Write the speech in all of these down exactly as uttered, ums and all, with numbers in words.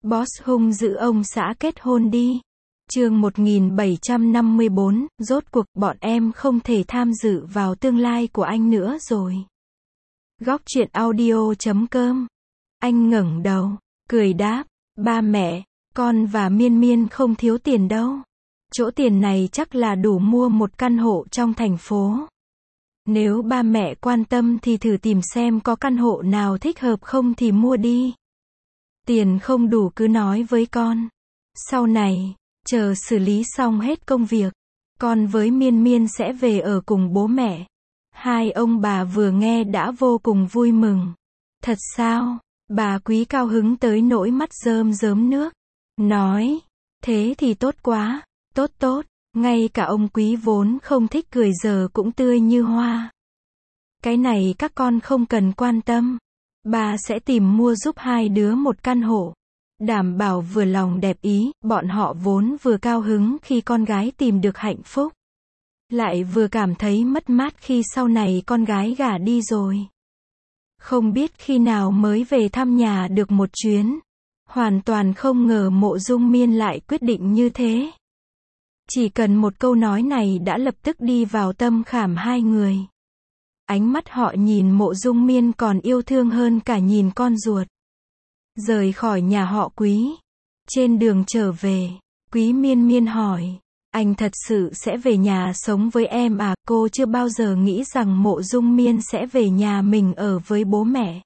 Boss hung dữ ông xã kết hôn đi. Chương một nghìn bảy trăm năm mươi bốn, rốt cuộc bọn em không thể tham dự vào tương lai của anh nữa rồi. Góc truyện audio chấm com. Anh ngẩng đầu, cười đáp, ba mẹ, con và Miên Miên không thiếu tiền đâu. Chỗ tiền này chắc là đủ mua một căn hộ trong thành phố. Nếu ba mẹ quan tâm thì thử tìm xem có căn hộ nào thích hợp không thì mua đi. Tiền không đủ cứ nói với con. Sau này, chờ xử lý xong hết công việc, con với Miên Miên sẽ về ở cùng bố mẹ. Hai ông bà vừa nghe đã vô cùng vui mừng. Thật sao? Bà Quý cao hứng tới nỗi mắt rơm rớm nước. Nói, thế thì tốt quá, tốt tốt, ngay cả ông Quý vốn không thích cười giờ cũng tươi như hoa. Cái này các con không cần quan tâm. Bà sẽ tìm mua giúp hai đứa một căn hộ. Đảm bảo vừa lòng đẹp ý, bọn họ vốn vừa cao hứng khi con gái tìm được hạnh phúc. Lại vừa cảm thấy mất mát khi sau này con gái gả đi rồi. Không biết khi nào mới về thăm nhà được một chuyến. Hoàn toàn không ngờ Mộ Dung Miên lại quyết định như thế. Chỉ cần một câu nói này đã lập tức đi vào tâm khảm hai người. Ánh mắt họ nhìn Mộ Dung Miên còn yêu thương hơn cả nhìn con ruột. Rời khỏi nhà họ Quý. Trên đường trở về, Quý Miên Miên hỏi, anh thật sự sẽ về nhà sống với em à? Cô chưa bao giờ nghĩ rằng Mộ Dung Miên sẽ về nhà mình ở với bố mẹ.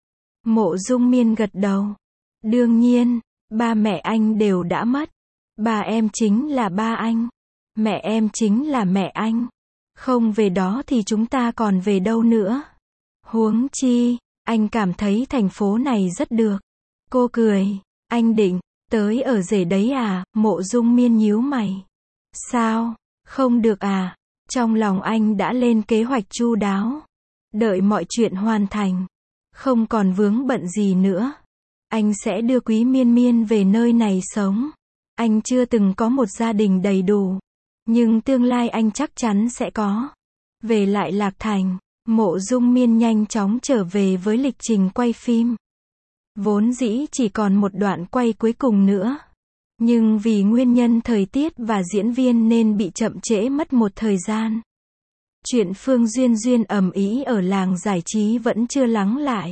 Mộ Dung Miên gật đầu. Đương nhiên, ba mẹ anh đều đã mất. Ba em chính là ba anh. Mẹ em chính là mẹ anh. Không về đó thì chúng ta còn về đâu nữa. Huống chi, anh cảm thấy thành phố này rất được. Cô cười, anh định tới ở rể đấy à? Mộ Dung Miên nhíu mày. Sao, không được à? Trong lòng anh đã lên kế hoạch chu đáo. Đợi mọi chuyện hoàn thành, không còn vướng bận gì nữa, anh sẽ đưa Quý Miên Miên về nơi này sống. Anh chưa từng có một gia đình đầy đủ, nhưng tương lai anh chắc chắn sẽ có. Về lại Lạc Thành, Mộ Dung Miên nhanh chóng trở về với lịch trình quay phim. Vốn dĩ chỉ còn một đoạn quay cuối cùng nữa. Nhưng vì nguyên nhân thời tiết và diễn viên nên bị chậm trễ mất một thời gian. Chuyện Phương Duyên Duyên ầm ĩ ở làng giải trí vẫn chưa lắng lại.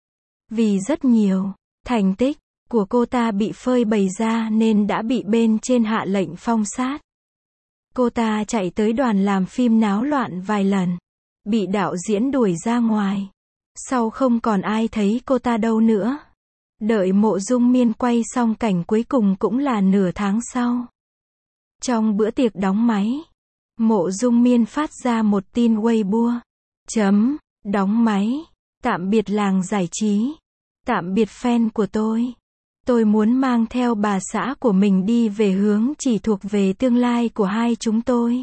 Vì rất nhiều thành tích của cô ta bị phơi bày ra nên đã bị bên trên hạ lệnh phong sát. Cô ta chạy tới đoàn làm phim náo loạn vài lần, bị đạo diễn đuổi ra ngoài. Sau không còn ai thấy cô ta đâu nữa. Đợi Mộ Dung Miên quay xong cảnh cuối cùng cũng là nửa tháng sau. Trong bữa tiệc đóng máy, Mộ Dung Miên phát ra một tin Weibo. Chấm, đóng máy. Tạm biệt làng giải trí. Tạm biệt fan của tôi. Tôi muốn mang theo bà xã của mình đi về hướng chỉ thuộc về tương lai của hai chúng tôi.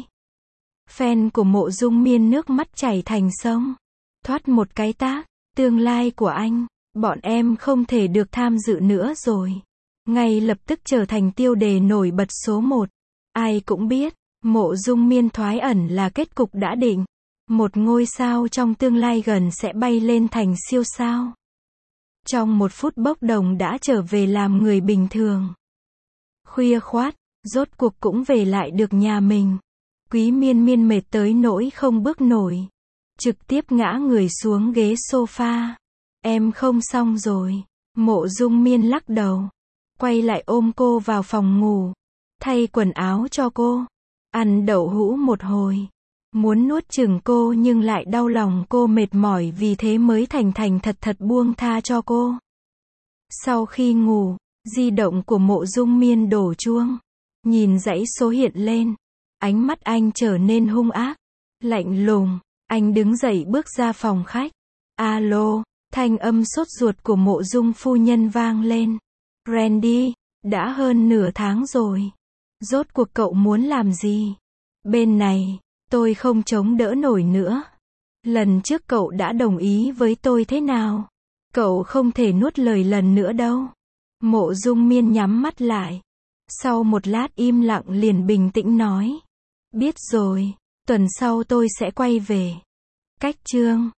Fan của Mộ Dung Miên nước mắt chảy thành sông. Thoát một cái tác, tương lai của anh, bọn em không thể được tham dự nữa rồi. Ngay lập tức trở thành tiêu đề nổi bật số một. Ai cũng biết, Mộ Dung Miên thoái ẩn là kết cục đã định. Một ngôi sao trong tương lai gần sẽ bay lên thành siêu sao. Trong một phút bốc đồng đã trở về làm người bình thường. Khuya khoát, rốt cuộc cũng về lại được nhà mình. Quý Miên Miên mệt tới nỗi không bước nổi. Trực tiếp ngã người xuống ghế sofa. Em không xong rồi. Mộ Dung Miên lắc đầu. Quay lại ôm cô vào phòng ngủ. Thay quần áo cho cô. Ăn đậu hũ một hồi. Muốn nuốt chửng cô nhưng lại đau lòng cô mệt mỏi vì thế mới thành thành thật thật buông tha cho cô. Sau khi ngủ, di động của Mộ Dung Miên đổ chuông. Nhìn dãy số hiện lên. Ánh mắt anh trở nên hung ác. Lạnh lùng. Anh đứng dậy bước ra phòng khách. Alo, thanh âm sốt ruột của Mộ Dung phu nhân vang lên. Randy, đã hơn nửa tháng rồi. Rốt cuộc cậu muốn làm gì? Bên này, tôi không chống đỡ nổi nữa. Lần trước cậu đã đồng ý với tôi thế nào? Cậu không thể nuốt lời lần nữa đâu. Mộ Dung Miên nhắm mắt lại. Sau một lát im lặng liền bình tĩnh nói. Biết rồi, tuần sau tôi sẽ quay về. Cách chương